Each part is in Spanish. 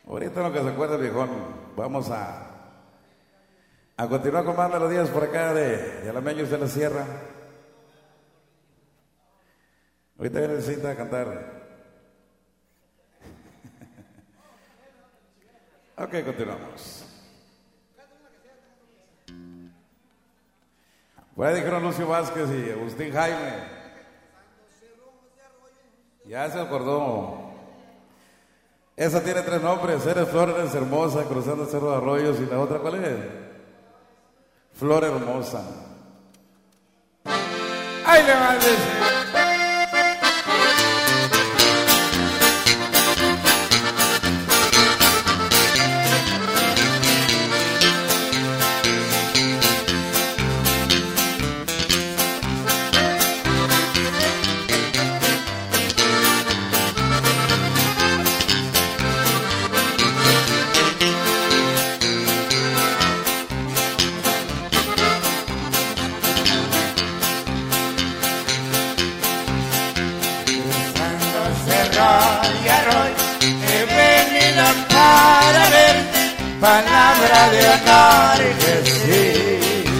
Ahorita en lo que se acuerda el viejón, vamos a continuar con más melodías por acá de Alameños de la Sierra. Ahorita ya necesita cantar. Ok, continuamos. Por ahí dijeron Lucio Vázquez y Agustín Jaime. Ya se acordó. Esa tiene 3 nombres: Eres Flor, eres hermosa, cruzando el Cerro de Arroyos. ¿Y la otra cuál es? Flor hermosa. ¡Ay, le mandes! Para ver, palabra de honor que sí.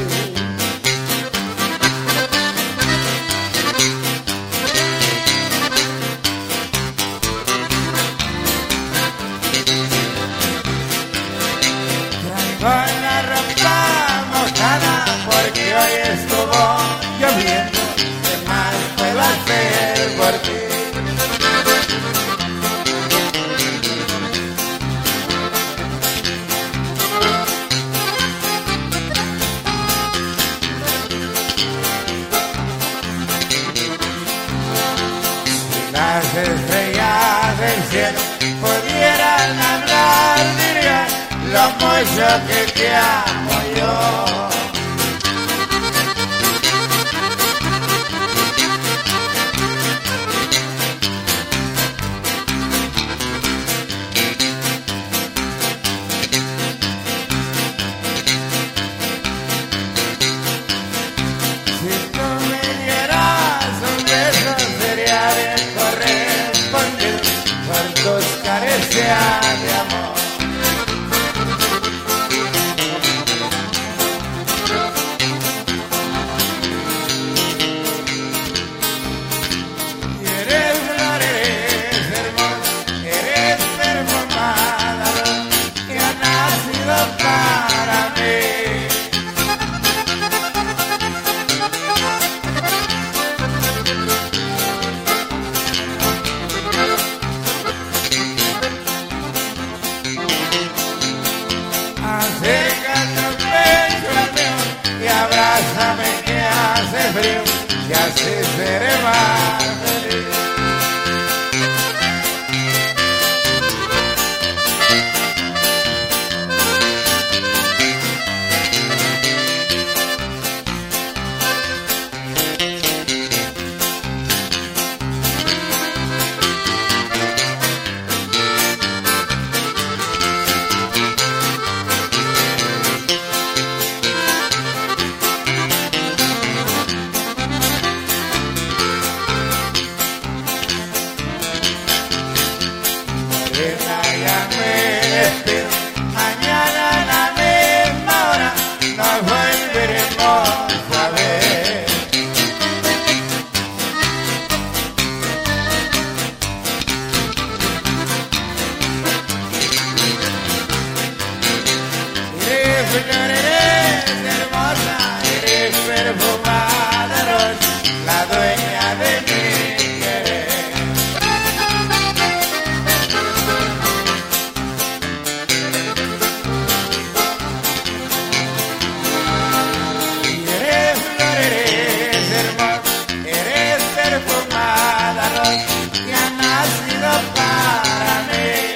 Traigo la ropa mojada porque hoy estuvo lloviendo. ¿Qué más puedo hacer por ti? Las estrellas del cielo pudieran hablar, dirían lo mucho que te amo yo. Si tú me dieras un beso sería bien correspondido por tus caricias de amor. Y eres flor, eres hermosa, eres perfumada, que ha nacido para mí. Acércate un pecho al mío y abrázame que hace frío y así seré más feliz. Ya me despido, mañana a la misma hora nos volveremos a ver. Eres flor, eres hermosa, eres perfumada rosa, la dueña de mi querer. Que ha nacido para mí.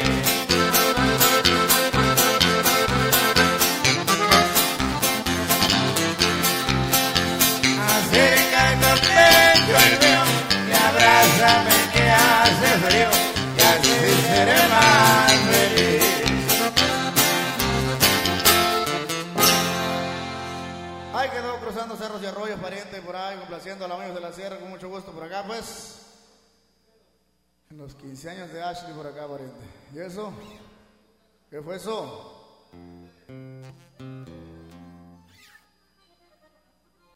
Acércate un pecho al mío y abrázame que hace frío y así seré más feliz. Ahí quedó cruzando cerros y arroyos, pariente, por ahí, complaciendo a los amigos de la sierra, con mucho gusto por acá, pues. En los 15 años de Ashley por acá, pariente. ¿Y eso? ¿Qué fue eso?